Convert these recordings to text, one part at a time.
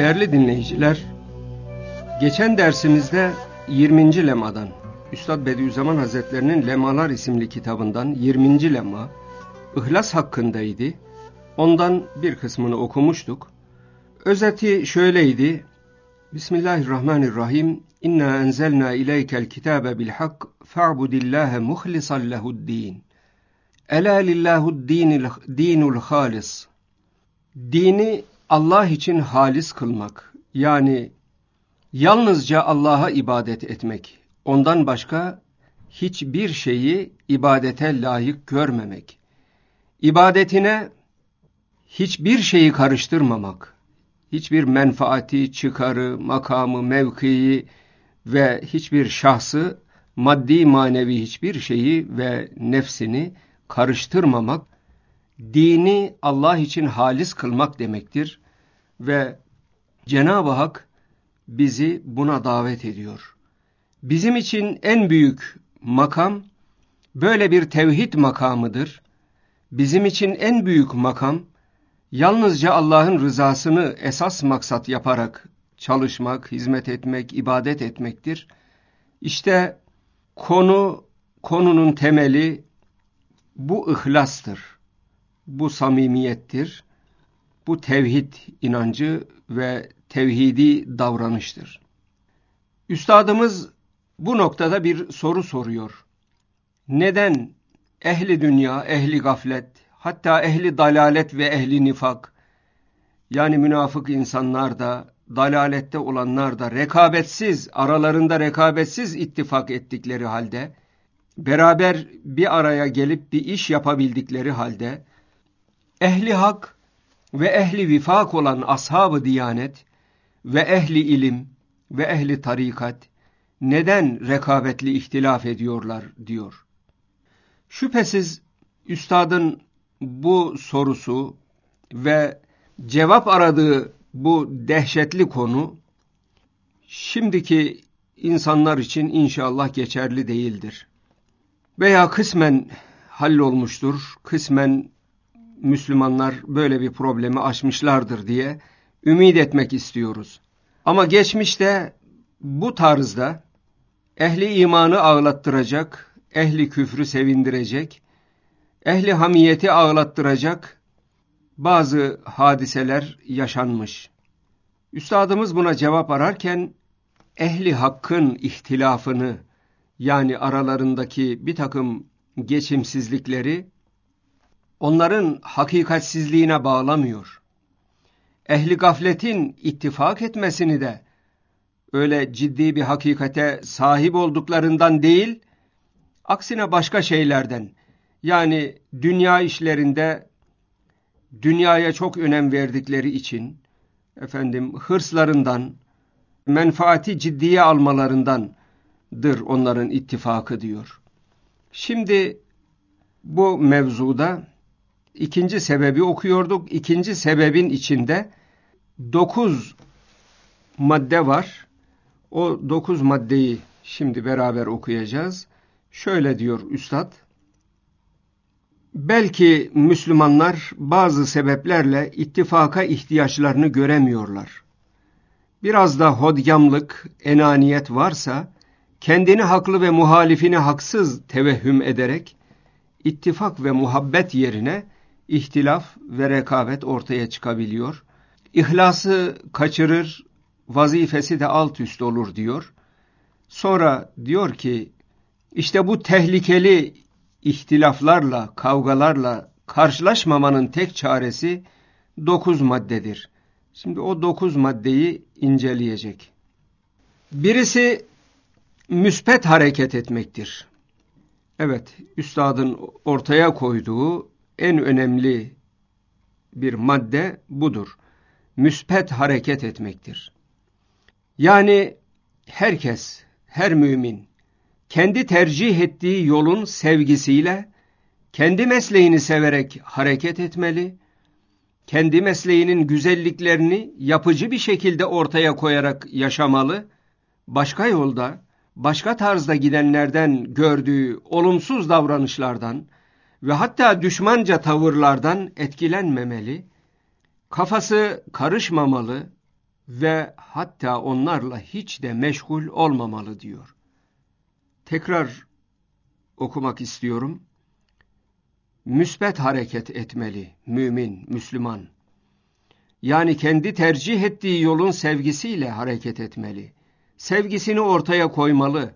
Değerli dinleyiciler, geçen dersimizde 20. lemadan, Üstad Bediüzzaman Hazretlerinin Lemalar isimli kitabından 20. lema, İhlas hakkındaydı. Ondan bir kısmını okumuştuk. Özeti şöyleydi: Bismillahirrahmanirrahim. İnna enzelna ileykel kitabe bil hak fa'budillâhe muhlisan lehu'd-din. Ela lillahu'd-dinul halis. Dini Allah için halis kılmak, yani yalnızca Allah'a ibadet etmek, ondan başka hiçbir şeyi ibadete layık görmemek, ibadetine hiçbir şeyi karıştırmamak, hiçbir menfaati, çıkarı, makamı, mevkii ve hiçbir şahsı, maddi manevi hiçbir şeyi ve nefsini karıştırmamak, dini Allah için halis kılmak demektir ve Cenab-ı Hak bizi buna davet ediyor. Bizim için en büyük makam böyle bir tevhid makamıdır. Bizim için en büyük makam yalnızca Allah'ın rızasını esas maksat yaparak çalışmak, hizmet etmek, ibadet etmektir. İşte konunun temeli bu ihlastır. Bu samimiyettir, bu tevhid inancı ve tevhidi davranıştır. Üstadımız bu noktada bir soru soruyor. Neden ehli dünya, ehli gaflet, hatta ehli dalalet ve ehli nifak, yani münafık insanlar da, dalalette olanlar da aralarında rekabetsiz ittifak ettikleri halde, beraber bir araya gelip bir iş yapabildikleri halde, ehli hak ve ehli vifak olan ashab-ı diyanet ve ehli ilim ve ehli tarikat neden rekabetli ihtilaf ediyorlar diyor. Şüphesiz üstadın bu sorusu ve cevap aradığı bu dehşetli konu şimdiki insanlar için inşallah geçerli değildir. Veya kısmen hallolmuştur, kısmen Müslümanlar böyle bir problemi aşmışlardır diye ümit etmek istiyoruz. Ama geçmişte bu tarzda ehli imanı ağlattıracak, ehli küfrü sevindirecek, ehli hamiyeti ağlattıracak bazı hadiseler yaşanmış. Üstadımız buna cevap ararken ehli hakkın ihtilafını, yani aralarındaki bir takım geçimsizlikleri onların hakikatsizliğine bağlamıyor. Ehli gafletin ittifak etmesini de öyle ciddi bir hakikate sahip olduklarından değil, aksine başka şeylerden, yani dünya işlerinde dünyaya çok önem verdikleri için, hırslarından, menfaati ciddiye almalarındandır onların ittifakı diyor. Şimdi bu mevzuda İkinci sebebi okuyorduk. İkinci sebebin içinde 9 madde var. O 9 maddeyi şimdi beraber okuyacağız. Şöyle diyor Üstad: belki Müslümanlar bazı sebeplerle ittifaka ihtiyaçlarını göremiyorlar. Biraz da hodgamlık, enaniyet varsa, kendini haklı ve muhalifini haksız tevehhüm ederek, ittifak ve muhabbet yerine ihtilaf ve rekabet ortaya çıkabiliyor. İhlası kaçırır, vazifesi de alt üst olur diyor. Sonra diyor ki, işte bu tehlikeli ihtilaflarla, kavgalarla karşılaşmamanın tek çaresi 9 maddedir. Şimdi o 9 maddeyi inceleyecek. Birisi müspet hareket etmektir. Evet, üstadın ortaya koyduğu en önemli bir madde budur. Müspet hareket etmektir. Yani herkes, her mümin, kendi tercih ettiği yolun sevgisiyle, kendi mesleğini severek hareket etmeli, kendi mesleğinin güzelliklerini yapıcı bir şekilde ortaya koyarak yaşamalı, başka yolda, başka tarzda gidenlerden gördüğü olumsuz davranışlardan ve hatta düşmanca tavırlardan etkilenmemeli, kafası karışmamalı, ve hatta onlarla hiç de meşgul olmamalı diyor. Tekrar okumak istiyorum. Müsbet hareket etmeli mümin, Müslüman. Yani kendi tercih ettiği yolun sevgisiyle hareket etmeli. Sevgisini ortaya koymalı.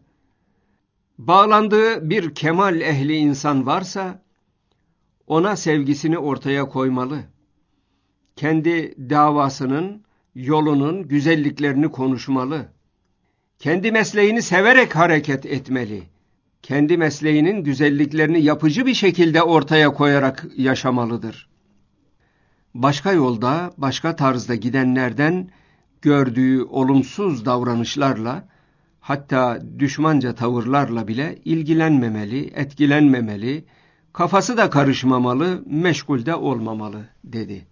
Bağlandığı bir kemal ehli insan varsa ona sevgisini ortaya koymalı. Kendi davasının, yolunun güzelliklerini konuşmalı. Kendi mesleğini severek hareket etmeli. Kendi mesleğinin güzelliklerini yapıcı bir şekilde ortaya koyarak yaşamalıdır. Başka yolda, başka tarzda gidenlerden gördüğü olumsuz davranışlarla, hatta düşmanca tavırlarla bile ilgilenmemeli, etkilenmemeli, kafası da karışmamalı, meşgul de olmamalı dedi.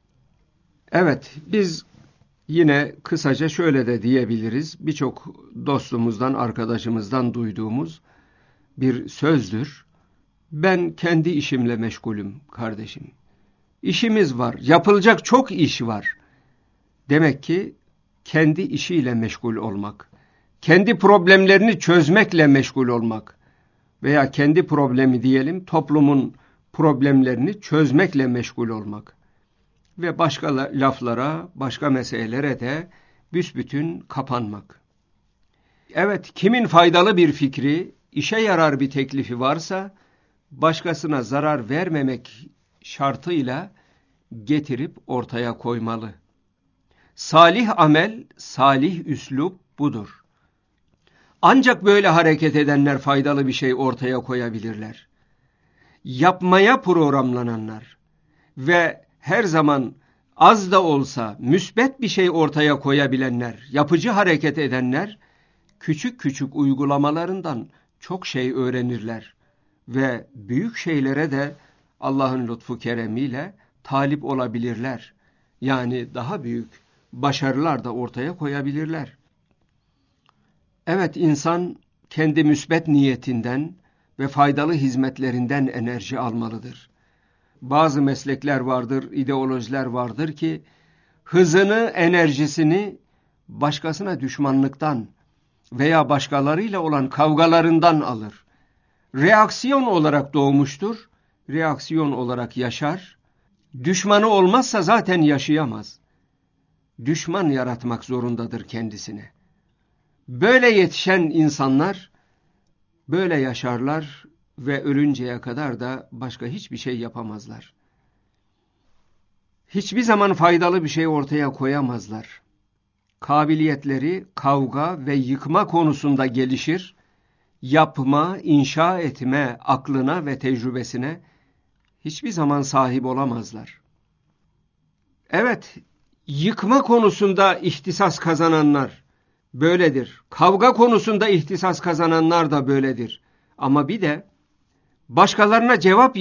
Evet, biz yine kısaca şöyle de diyebiliriz. Birçok dostumuzdan, arkadaşımızdan duyduğumuz bir sözdür. Ben kendi işimle meşgulüm kardeşim. İşimiz var, yapılacak çok iş var. Demek ki kendi işiyle meşgul olmak, kendi problemlerini çözmekle meşgul olmak veya kendi problemi diyelim, toplumun problemlerini çözmekle meşgul olmak ve başka laflara, başka meselelere de büsbütün kapanmak. Evet, kimin faydalı bir fikri, işe yarar bir teklifi varsa, başkasına zarar vermemek şartıyla getirip ortaya koymalı. Salih amel, salih üslup budur. Ancak böyle hareket edenler faydalı bir şey ortaya koyabilirler. Yapmaya programlananlar ve her zaman az da olsa müsbet bir şey ortaya koyabilenler, yapıcı hareket edenler, küçük küçük uygulamalarından çok şey öğrenirler ve büyük şeylere de Allah'ın lütfu keremiyle talip olabilirler. Yani daha büyük başarılar da ortaya koyabilirler. Evet, insan kendi müsbet niyetinden ve faydalı hizmetlerinden enerji almalıdır. Bazı meslekler vardır, ideolojiler vardır ki hızını, enerjisini başkasına düşmanlıktan veya başkalarıyla olan kavgalarından alır. Reaksiyon olarak doğmuştur, reaksiyon olarak yaşar. Düşmanı olmazsa zaten yaşayamaz. Düşman yaratmak zorundadır kendisine. Böyle yetişen insanlar böyle yaşarlar ve ölünceye kadar da başka hiçbir şey yapamazlar. Hiçbir zaman faydalı bir şey ortaya koyamazlar. Kabiliyetleri kavga ve yıkma konusunda gelişir. Yapma, inşa etme aklına ve tecrübesine hiçbir zaman sahip olamazlar. Evet, yıkma konusunda ihtisas kazananlar böyledir. Kavga konusunda ihtisas kazananlar da böyledir. Ama bir de başkalarına cevap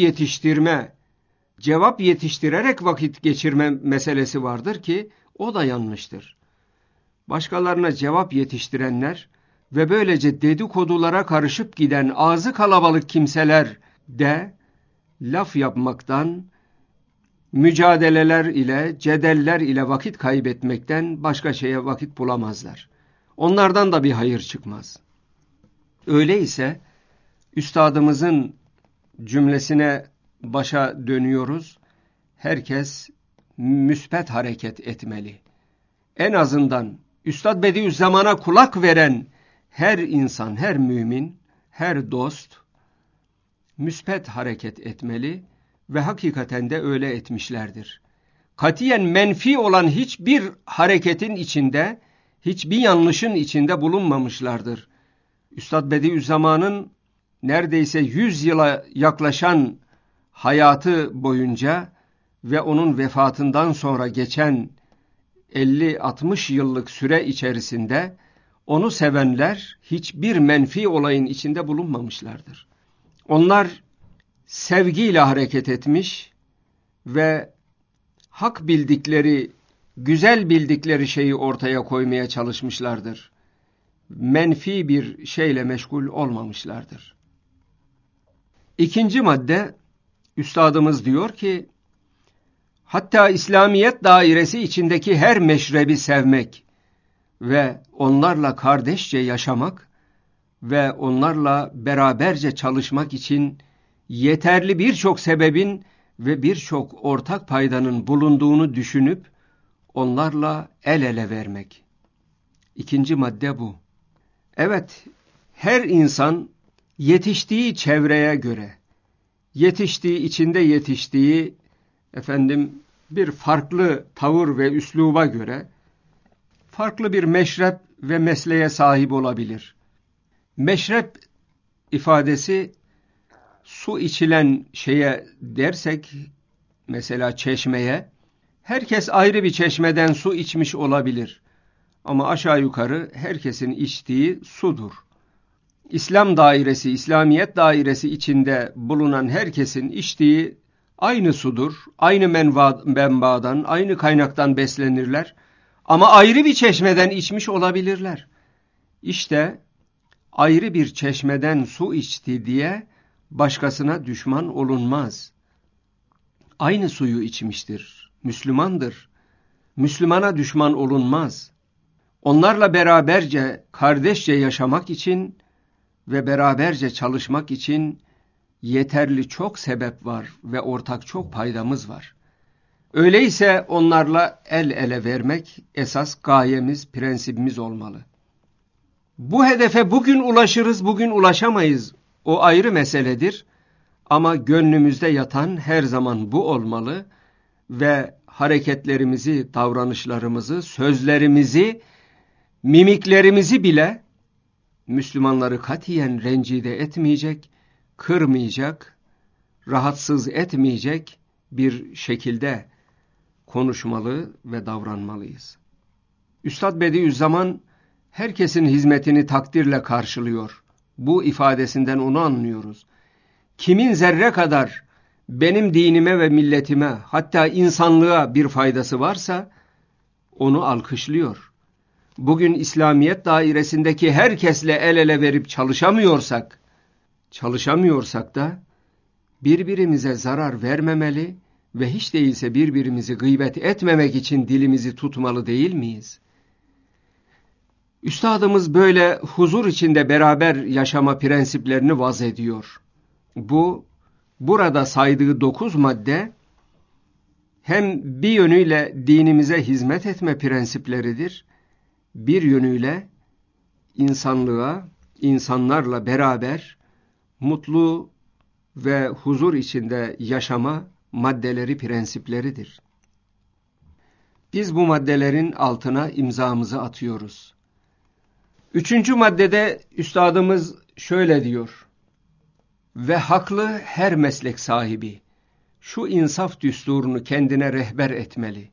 yetiştirerek vakit geçirme meselesi vardır ki o da yanlıştır. Başkalarına cevap yetiştirenler ve böylece dedikodulara karışıp giden ağzı kalabalık kimseler de laf yapmaktan, mücadeleler ile, cedeller ile vakit kaybetmekten başka şeye vakit bulamazlar. Onlardan da bir hayır çıkmaz. Öyleyse üstadımızın cümlesine başa dönüyoruz. Herkes müsbet hareket etmeli. En azından Üstad Bediüzzaman'a kulak veren her insan, her mümin, her dost müsbet hareket etmeli ve hakikaten de öyle etmişlerdir. Katiyen menfi olan hiçbir hareketin içinde, hiçbir yanlışın içinde bulunmamışlardır. Üstad Bediüzzaman'ın neredeyse 100 yıla yaklaşan hayatı boyunca ve onun vefatından sonra geçen 50-60 yıllık süre içerisinde onu sevenler hiçbir menfi olayın içinde bulunmamışlardır. Onlar sevgiyle hareket etmiş ve hak bildikleri, güzel bildikleri şeyi ortaya koymaya çalışmışlardır. Menfi bir şeyle meşgul olmamışlardır. İkinci madde, üstadımız diyor ki, Hatta İslamiyet dairesi içindeki her meşrebi sevmek ve onlarla kardeşçe yaşamak ve onlarla beraberce çalışmak için yeterli birçok sebebin ve birçok ortak paydanın bulunduğunu düşünüp onlarla el ele vermek. İkinci madde bu. Evet, her insan yetiştiği çevreye göre, içinde yetiştiği bir farklı tavır ve üsluba göre farklı bir meşrep ve mesleğe sahip olabilir. Meşrep ifadesi su içilen şeye dersek, mesela çeşmeye, herkes ayrı bir çeşmeden su içmiş olabilir. Ama aşağı yukarı herkesin içtiği sudur. İslam dairesi, İslamiyet dairesi içinde bulunan herkesin içtiği aynı sudur. Aynı menbadan, aynı kaynaktan beslenirler. Ama ayrı bir çeşmeden içmiş olabilirler. İşte ayrı bir çeşmeden su içti diye başkasına düşman olunmaz. Aynı suyu içmiştir, Müslümandır. Müslümana düşman olunmaz. Onlarla beraberce, kardeşçe yaşamak için ve beraberce çalışmak için yeterli çok sebep var ve ortak çok paydamız var. Öyleyse onlarla el ele vermek esas gayemiz, prensibimiz olmalı. Bu hedefe bugün ulaşırız, bugün ulaşamayız. O ayrı meseledir. Ama gönlümüzde yatan her zaman bu olmalı ve hareketlerimizi, davranışlarımızı, sözlerimizi, mimiklerimizi bile Müslümanları katiyen rencide etmeyecek, kırmayacak, rahatsız etmeyecek bir şekilde konuşmalı ve davranmalıyız. Üstad Bediüzzaman herkesin hizmetini takdirle karşılıyor. Bu ifadesinden onu anlıyoruz. Kimin zerre kadar benim dinime ve milletime, hatta insanlığa bir faydası varsa onu alkışlıyor. Bugün İslamiyet dairesindeki herkesle el ele verip çalışamıyorsak da birbirimize zarar vermemeli ve hiç değilse birbirimizi gıybet etmemek için dilimizi tutmalı değil miyiz? Üstadımız böyle huzur içinde beraber yaşama prensiplerini vaz ediyor. Burada saydığı 9 madde hem bir yönüyle dinimize hizmet etme prensipleridir, bir yönüyle insanlığa, insanlarla beraber mutlu ve huzur içinde yaşama maddeleri, prensipleridir. Biz bu maddelerin altına imzamızı atıyoruz. 3. maddede üstadımız şöyle diyor: ve haklı her meslek sahibi şu insaf düsturunu kendine rehber etmeli.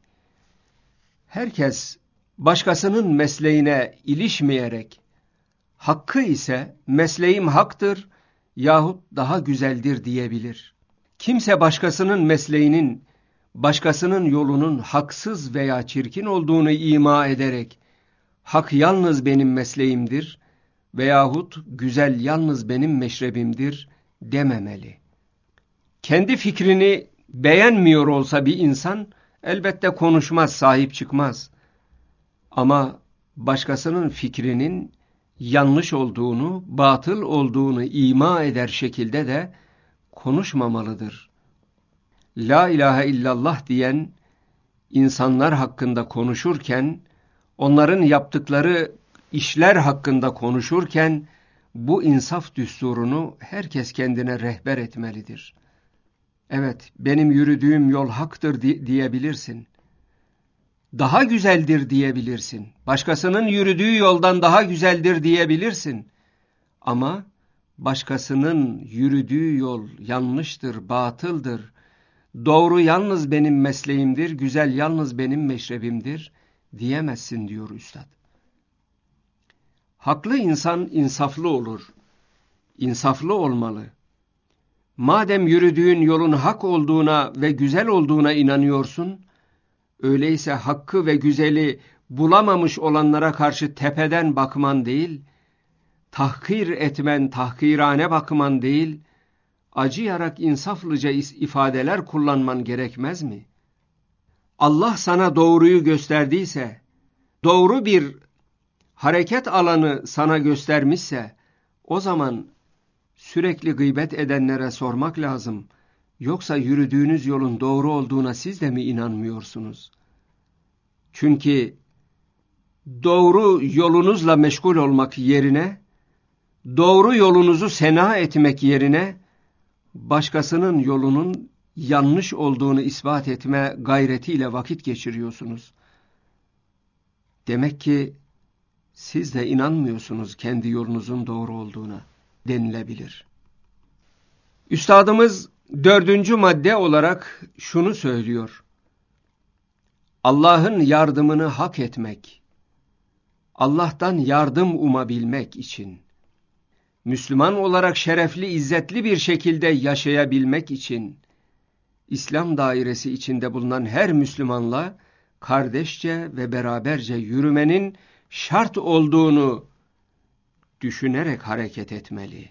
Herkes başkasının mesleğine ilişmeyerek, hakkı ise mesleğim haktır yahut daha güzeldir diyebilir. Kimse başkasının mesleğinin, başkasının yolunun haksız veya çirkin olduğunu ima ederek, hak yalnız benim mesleğimdir veyahut güzel yalnız benim meşrebimdir dememeli. Kendi fikrini beğenmiyor olsa bir insan elbette konuşmaz, sahip çıkmaz. Ama başkasının fikrinin yanlış olduğunu, batıl olduğunu ima eder şekilde de konuşmamalıdır. La ilahe illallah diyen insanlar hakkında konuşurken, onların yaptıkları işler hakkında konuşurken bu insaf düsturunu herkes kendine rehber etmelidir. Evet, benim yürüdüğüm yol haktır diyebilirsin. Daha güzeldir diyebilirsin. Başkasının yürüdüğü yoldan daha güzeldir diyebilirsin. Ama başkasının yürüdüğü yol yanlıştır, batıldır. Doğru yalnız benim mesleğimdir, güzel yalnız benim meşrebimdir diyemezsin diyor üstad. Haklı insan insaflı olur. İnsaflı olmalı. Madem yürüdüğün yolun hak olduğuna ve güzel olduğuna inanıyorsun, öyleyse hakkı ve güzeli bulamamış olanlara karşı tepeden bakman değil, tahkir etmen, tahkirane bakman değil, acıyarak insaflıca ifadeler kullanman gerekmez mi? Allah sana doğruyu gösterdiyse, doğru bir hareket alanı sana göstermişse, o zaman sürekli gıybet edenlere sormak lazım. Yoksa yürüdüğünüz yolun doğru olduğuna siz de mi inanmıyorsunuz? Çünkü doğru yolunuzla meşgul olmak yerine, doğru yolunuzu sena etmek yerine, başkasının yolunun yanlış olduğunu ispat etme gayretiyle vakit geçiriyorsunuz. Demek ki siz de inanmıyorsunuz kendi yolunuzun doğru olduğuna denilebilir. Üstadımız 4. madde olarak şunu söylüyor. Allah'ın yardımını hak etmek, Allah'tan yardım umabilmek için, Müslüman olarak şerefli, izzetli bir şekilde yaşayabilmek için, İslam dairesi içinde bulunan her Müslümanla kardeşçe ve beraberce yürümenin şart olduğunu düşünerek hareket etmeli.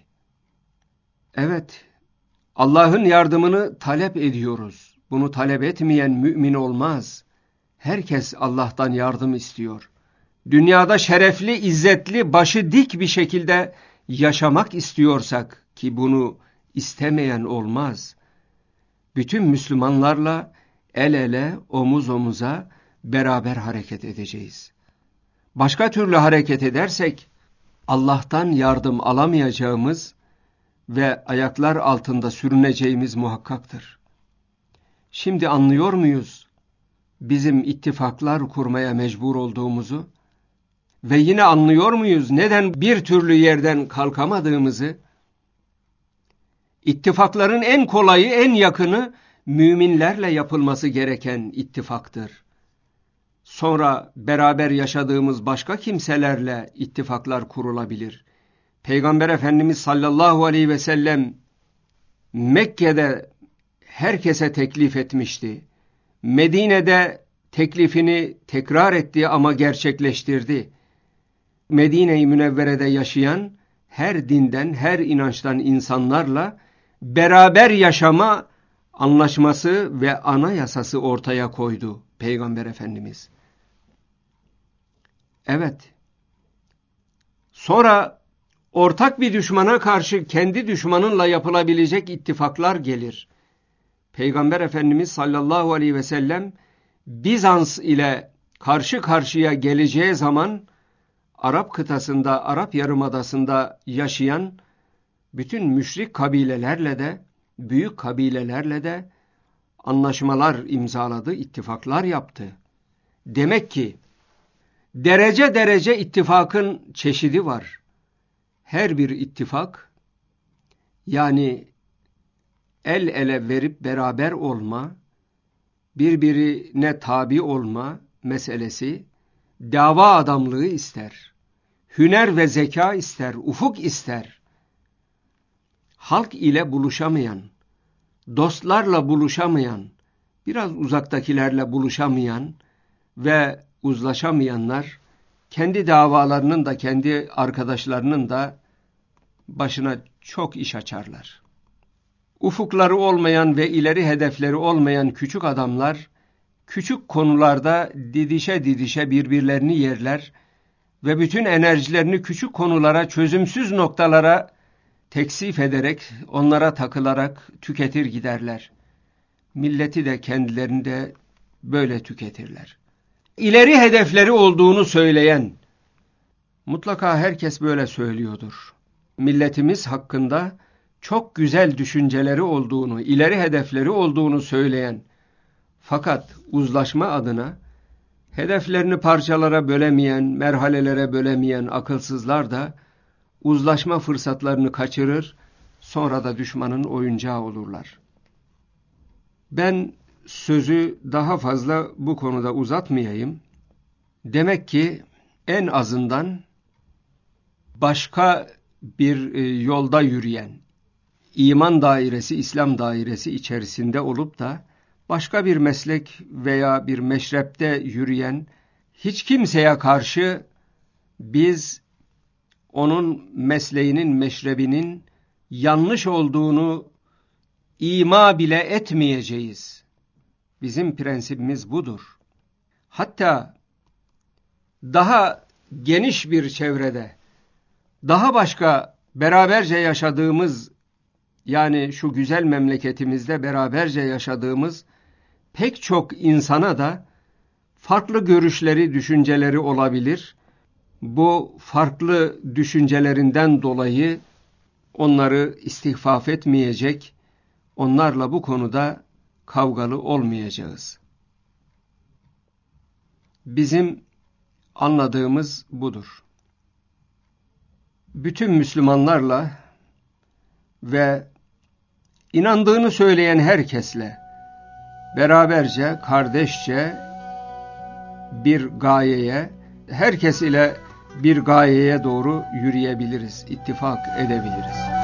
Evet, Allah'ın yardımını talep ediyoruz. Bunu talep etmeyen mümin olmaz. Herkes Allah'tan yardım istiyor. Dünyada şerefli, izzetli, başı dik bir şekilde yaşamak istiyorsak ki bunu istemeyen olmaz. Bütün Müslümanlarla el ele, omuz omuza beraber hareket edeceğiz. Başka türlü hareket edersek Allah'tan yardım alamayacağımız ve ayaklar altında sürüneceğimiz muhakkaktır. Şimdi anlıyor muyuz bizim ittifaklar kurmaya mecbur olduğumuzu? Ve yine anlıyor muyuz neden bir türlü yerden kalkamadığımızı? İttifakların en kolayı, en yakını müminlerle yapılması gereken ittifaktır. Sonra beraber yaşadığımız başka kimselerle ittifaklar kurulabilir. Peygamber Efendimiz sallallahu aleyhi ve sellem Mekke'de herkese teklif etmişti. Medine'de teklifini tekrar etti ama gerçekleştirdi. Medine-i Münevvere'de yaşayan her dinden, her inançtan insanlarla beraber yaşama anlaşması ve anayasası ortaya koydu Peygamber Efendimiz. Evet. Sonra ortak bir düşmana karşı kendi düşmanınla yapılabilecek ittifaklar gelir. Peygamber Efendimiz sallallahu aleyhi ve sellem Bizans ile karşı karşıya geleceği zaman Arap kıtasında, Arap Yarımadası'nda yaşayan bütün müşrik kabilelerle de, büyük kabilelerle de anlaşmalar imzaladı, ittifaklar yaptı. Demek ki derece derece ittifakın çeşidi var. Her bir ittifak, yani el ele verip beraber olma, birbirine tabi olma meselesi, dava adamlığı ister, hüner ve zeka ister, ufuk ister. Halk ile buluşamayan, dostlarla buluşamayan, biraz uzaktakilerle buluşamayan ve uzlaşamayanlar, kendi davalarının da kendi arkadaşlarının da başına çok iş açarlar. Ufukları olmayan ve ileri hedefleri olmayan küçük adamlar, küçük konularda didişe didişe birbirlerini yerler ve bütün enerjilerini küçük konulara, çözümsüz noktalara teksif ederek, onlara takılarak tüketir giderler. Milleti de kendilerini de böyle tüketirler. İleri hedefleri olduğunu söyleyen, mutlaka herkes böyle söylüyordur. Milletimiz hakkında çok güzel düşünceleri olduğunu, ileri hedefleri olduğunu söyleyen, fakat uzlaşma adına hedeflerini parçalara bölemeyen, merhalelere bölemeyen akılsızlar da uzlaşma fırsatlarını kaçırır, sonra da düşmanın oyuncağı olurlar. Ben sözü daha fazla bu konuda uzatmayayım. Demek ki en azından başka bir yolda yürüyen, iman dairesi, İslam dairesi içerisinde olup da başka bir meslek veya bir meşrepte yürüyen hiç kimseye karşı biz onun mesleğinin, meşrebinin yanlış olduğunu ima bile etmeyeceğiz. Bizim prensibimiz budur. Hatta daha geniş bir çevrede, daha başka beraberce yaşadığımız, yani şu güzel memleketimizde beraberce yaşadığımız pek çok insana da farklı görüşleri, düşünceleri olabilir. Bu farklı düşüncelerinden dolayı onları istihfaf etmeyecek, onlarla bu konuda kavgalı olmayacağız. Bizim anladığımız budur. Bütün Müslümanlarla ve inandığını söyleyen herkesle beraberce, kardeşçe bir gayeye, herkes ile bir gayeye doğru yürüyebiliriz, ittifak edebiliriz.